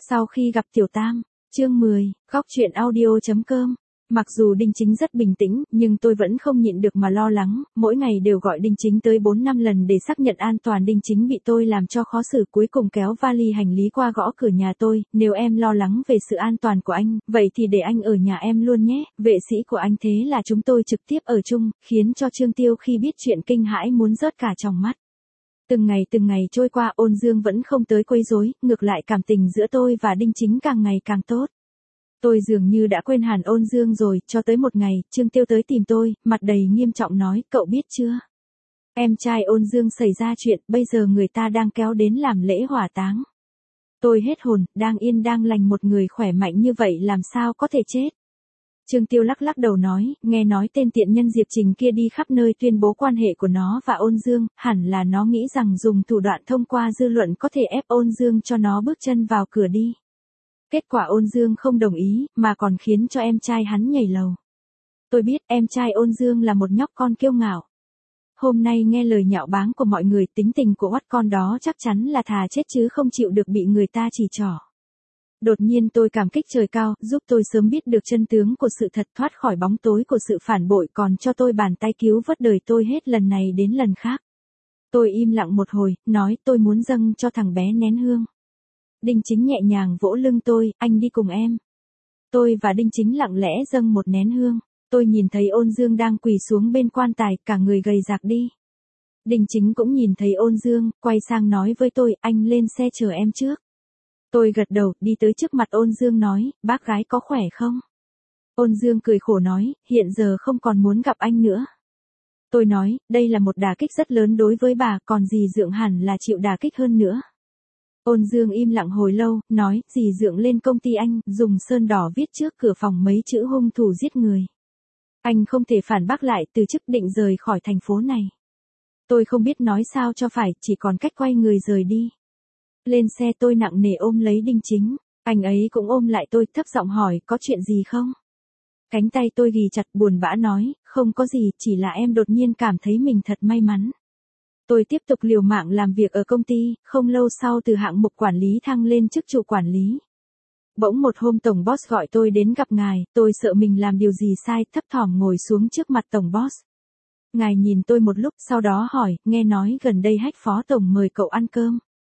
Sau khi gặp Tiểu Tam, chương 10, góc truyện audio.com. Mặc dù Đinh Chính rất bình tĩnh, nhưng tôi vẫn không nhịn được mà lo lắng, mỗi ngày đều gọi Đinh Chính tới 4-5 lần để xác nhận an toàn. Đinh Chính bị tôi làm cho khó xử, cuối cùng kéo vali hành lý qua gõ cửa nhà tôi, nếu em lo lắng về sự an toàn của anh, vậy thì để anh ở nhà em luôn nhé, vệ sĩ của anh. Thế là chúng tôi trực tiếp ở chung, khiến cho Trương Tiêu khi biết chuyện kinh hãi muốn rớt cả tròng mắt. Từng ngày trôi qua, Ôn Dương vẫn không tới quấy rối, ngược lại cảm tình giữa tôi và Đinh Chính càng ngày càng tốt. Tôi dường như đã quên hẳn Ôn Dương rồi, cho tới một ngày, Trương Tiêu tới tìm tôi, mặt đầy nghiêm trọng nói, cậu biết chưa? Em trai Ôn Dương xảy ra chuyện, bây giờ người ta đang kéo đến làm lễ hỏa táng. Tôi hết hồn, đang yên đang lành một người khỏe mạnh như vậy làm sao có thể chết? Trương Tiêu lắc đầu nói, nghe nói tên tiện nhân Diệp Trình kia đi khắp nơi tuyên bố quan hệ của nó và Ôn Dương, hẳn là nó nghĩ rằng dùng thủ đoạn thông qua dư luận có thể ép Ôn Dương cho nó bước chân vào cửa đi. Kết quả Ôn Dương không đồng ý, mà còn khiến cho em trai hắn nhảy lầu. Tôi biết em trai Ôn Dương là một nhóc con kiêu ngạo. Hôm nay nghe lời nhạo báng của mọi người, tính tình của oắt con đó chắc chắn là thà chết chứ không chịu được bị người ta chỉ trỏ. Đột nhiên tôi cảm kích trời cao, giúp tôi sớm biết được chân tướng của sự thật, thoát khỏi bóng tối của sự phản bội, còn cho tôi bàn tay cứu vớt đời tôi hết lần này đến lần khác. Tôi im lặng một hồi, nói tôi muốn dâng cho thằng bé nén hương. Đinh Chính nhẹ nhàng vỗ lưng tôi, anh đi cùng em. Tôi và Đinh Chính lặng lẽ dâng một nén hương. Tôi nhìn thấy Ôn Dương đang quỳ xuống bên quan tài, cả người gầy rạc đi. Đinh Chính cũng nhìn thấy Ôn Dương, quay sang nói với tôi, anh lên xe chờ em trước. Tôi gật đầu, đi tới trước mặt Ôn Dương nói, bác gái có khỏe không? Ôn Dương cười khổ nói, hiện giờ không còn muốn gặp anh nữa. Tôi nói, đây là một đả kích rất lớn đối với bà, còn dì Dượng hẳn là chịu đả kích hơn nữa. Ôn Dương im lặng hồi lâu, nói, dì Dượng lên công ty anh, dùng sơn đỏ viết trước cửa phòng mấy chữ hung thủ giết người. Anh không thể phản bác lại, từ chức định rời khỏi thành phố này. Tôi không biết nói sao cho phải, chỉ còn cách quay người rời đi. Lên xe tôi nặng nề ôm lấy Đinh Chính, anh ấy cũng ôm lại tôi, thấp giọng hỏi, có chuyện gì không? Cánh tay tôi ghì chặt, buồn bã nói, không có gì, chỉ là em đột nhiên cảm thấy mình thật may mắn. Tôi tiếp tục liều mạng làm việc ở công ty, không lâu sau từ hạng mục quản lý thăng lên chức chủ quản lý. Bỗng một hôm tổng boss gọi tôi đến gặp ngài, tôi sợ mình làm điều gì sai, thấp thỏm ngồi xuống trước mặt tổng boss. Ngài nhìn tôi một lúc, sau đó hỏi, nghe nói gần đây Hách phó tổng mời cậu ăn cơm.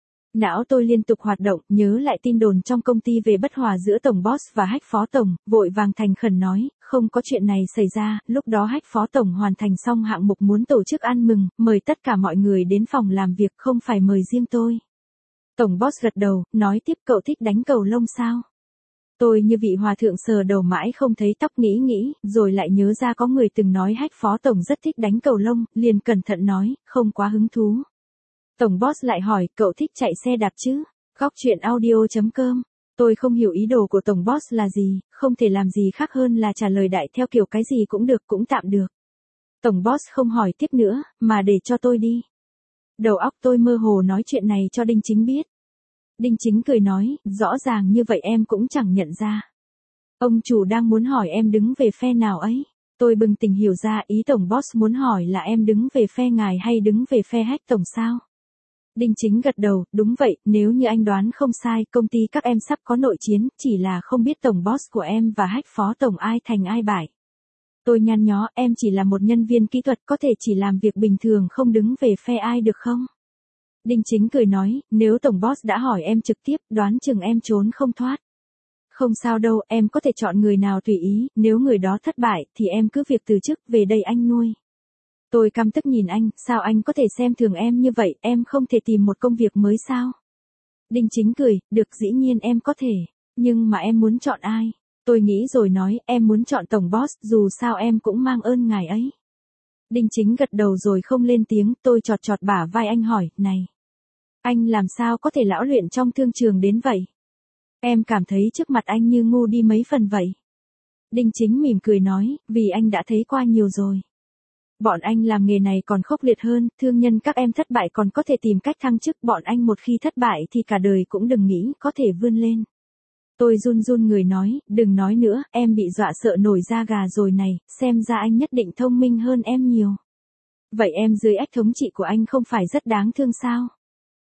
Não tôi liên tục hoạt động, nhớ lại tin đồn trong công ty về bất hòa giữa tổng boss và Hách phó tổng, vội vàng thành khẩn nói, không có chuyện này xảy ra. Lúc đó Hách phó tổng hoàn thành xong hạng mục muốn tổ chức ăn mừng, mời tất cả mọi người đến phòng làm việc, không phải mời riêng tôi. Tổng boss gật đầu, nói tiếp, cậu thích đánh cầu lông sao? Tôi như vị hòa thượng sờ đầu mãi không thấy tóc, nghĩ, rồi lại nhớ ra có người từng nói Hách phó tổng rất thích đánh cầu lông, liền cẩn thận nói, không quá hứng thú. Tổng boss lại hỏi, cậu thích chạy xe đạp chứ? Góc truyện audio.com. Tôi không hiểu ý đồ của tổng boss là gì, không thể làm gì khác hơn là trả lời đại theo kiểu cái gì cũng được, cũng tạm được. Tổng boss không hỏi tiếp nữa, mà để cho tôi đi. Đầu óc tôi mơ hồ nói chuyện này cho Đinh Chính biết. Đinh Chính cười nói, rõ ràng như vậy em cũng chẳng nhận ra. Ông chủ đang muốn hỏi em đứng về phe nào ấy. Tôi bừng tỉnh hiểu ra, ý tổng boss muốn hỏi là em đứng về phe ngài hay đứng về phe Hách tổng sao? Đinh Chính gật đầu, đúng vậy, nếu như anh đoán không sai, công ty các em sắp có nội chiến, chỉ là không biết tổng boss của em và Hách phó tổng ai thành ai bại. Tôi nhăn nhó, em chỉ là một nhân viên kỹ thuật, có thể chỉ làm việc bình thường, không đứng về phe ai được không? Đinh Chính cười nói, nếu tổng boss đã hỏi em trực tiếp, đoán chừng em trốn không thoát. Không sao đâu, em có thể chọn người nào tùy ý, nếu người đó thất bại, thì em cứ việc từ chức, về đây anh nuôi. Tôi căm tức nhìn anh, sao anh có thể xem thường em như vậy, em không thể tìm một công việc mới sao? Đinh Chính cười, được, dĩ nhiên em có thể, nhưng mà em muốn chọn ai? Tôi nghĩ rồi nói, em muốn chọn tổng boss, dù sao em cũng mang ơn ngài ấy. Đinh Chính gật đầu rồi không lên tiếng, tôi chọt bả vai anh hỏi, này. Anh làm sao có thể lão luyện trong thương trường đến vậy? Em cảm thấy trước mặt anh như ngu đi mấy phần vậy. Đinh Chính mỉm cười nói, vì anh đã thấy qua nhiều rồi. Bọn anh làm nghề này còn khốc liệt hơn, thương nhân các em thất bại còn có thể tìm cách thăng chức, bọn anh một khi thất bại thì cả đời cũng đừng nghĩ có thể vươn lên. Tôi run người nói, đừng nói nữa, em bị dọa sợ nổi da gà rồi này, xem ra anh nhất định thông minh hơn em nhiều. Vậy em dưới ách thống trị của anh không phải rất đáng thương sao?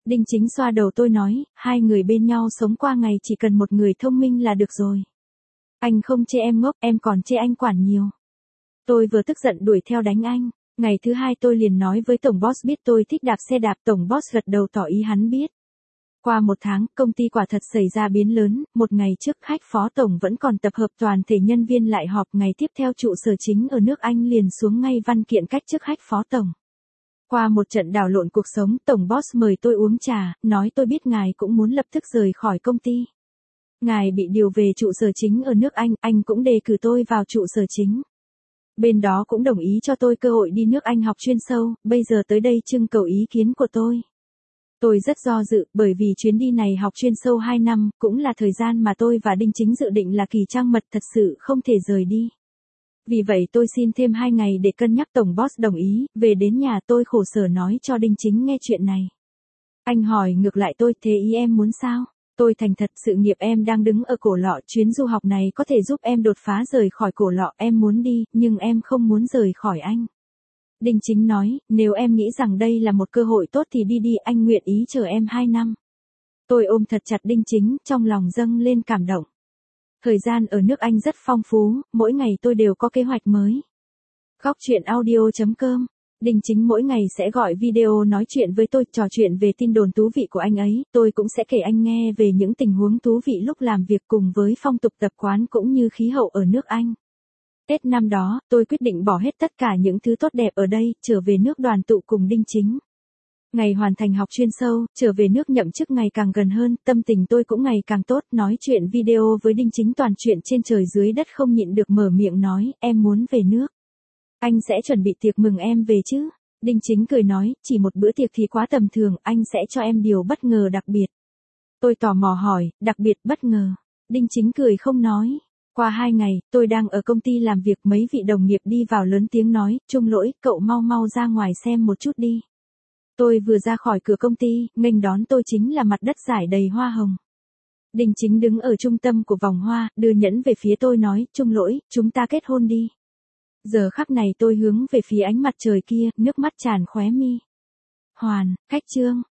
Đinh Chính xoa đầu tôi nói, hai người bên nhau sống qua ngày chỉ cần một người thông minh là được rồi. Anh không chê em ngốc, em còn chê anh quản nhiều. Tôi vừa tức giận đuổi theo đánh anh. Ngày thứ hai tôi liền nói với tổng boss biết tôi thích đạp xe đạp, tổng boss gật đầu tỏ ý hắn biết. Qua một tháng, công ty quả thật xảy ra biến lớn, một ngày trước khách phó tổng vẫn còn tập hợp toàn thể nhân viên lại họp, ngày tiếp theo trụ sở chính ở nước Anh liền xuống ngay văn kiện cách chức khách phó tổng. Qua một trận đảo lộn cuộc sống, tổng boss mời tôi uống trà, nói tôi biết ngài cũng muốn lập tức rời khỏi công ty. Ngài bị điều về trụ sở chính ở nước Anh cũng đề cử tôi vào trụ sở chính. Bên đó cũng đồng ý cho tôi cơ hội đi nước Anh học chuyên sâu, bây giờ tới đây trưng cầu ý kiến của tôi. Tôi rất do dự, bởi vì chuyến đi này học chuyên sâu 2 năm, cũng là thời gian mà tôi và Đinh Chính dự định là kỳ trang mật, thật sự không thể rời đi. Vì vậy tôi xin thêm 2 ngày để cân nhắc, tổng boss đồng ý, về đến nhà tôi khổ sở nói cho Đinh Chính nghe chuyện này. Anh hỏi ngược lại tôi, thế ý em muốn sao? Tôi thành thật, sự nghiệp em đang đứng ở cổ lọ, chuyến du học này có thể giúp em đột phá rời khỏi cổ lọ, em muốn đi, nhưng em không muốn rời khỏi anh. Đinh Chính nói, nếu em nghĩ rằng đây là một cơ hội tốt thì đi đi, anh nguyện ý chờ em 2 năm. Tôi ôm thật chặt Đinh Chính, trong lòng dâng lên cảm động. Thời gian ở nước Anh rất phong phú, mỗi ngày tôi đều có kế hoạch mới. Góc chuyện audio.com. Đinh Chính mỗi ngày sẽ gọi video nói chuyện với tôi, trò chuyện về tin đồn thú vị của anh ấy, tôi cũng sẽ kể anh nghe về những tình huống thú vị lúc làm việc cùng với phong tục tập quán cũng như khí hậu ở nước Anh. Tết năm đó, tôi quyết định bỏ hết tất cả những thứ tốt đẹp ở đây, trở về nước đoàn tụ cùng Đinh Chính. Ngày hoàn thành học chuyên sâu, trở về nước nhậm chức ngày càng gần hơn, tâm tình tôi cũng ngày càng tốt, nói chuyện video với Đinh Chính toàn chuyện trên trời dưới đất, không nhịn được mở miệng nói, em muốn về nước. Anh sẽ chuẩn bị tiệc mừng em về chứ? Đinh Chính cười nói, chỉ một bữa tiệc thì quá tầm thường, anh sẽ cho em điều bất ngờ đặc biệt. Tôi tò mò hỏi, đặc biệt bất ngờ? Đinh Chính cười không nói. Qua 2 ngày, tôi đang ở công ty làm việc, mấy vị đồng nghiệp đi vào lớn tiếng nói, Trung Lỗi, cậu mau mau ra ngoài xem một chút đi. Tôi vừa ra khỏi cửa công ty, nghênh đón tôi chính là mặt đất rải đầy hoa hồng. Đinh Chính đứng ở trung tâm của vòng hoa, đưa nhẫn về phía tôi nói, Trung Lỗi, chúng ta kết hôn đi. Giờ khắc này tôi hướng về phía ánh mặt trời kia, nước mắt tràn khóe mi. Hoàn, cách chương.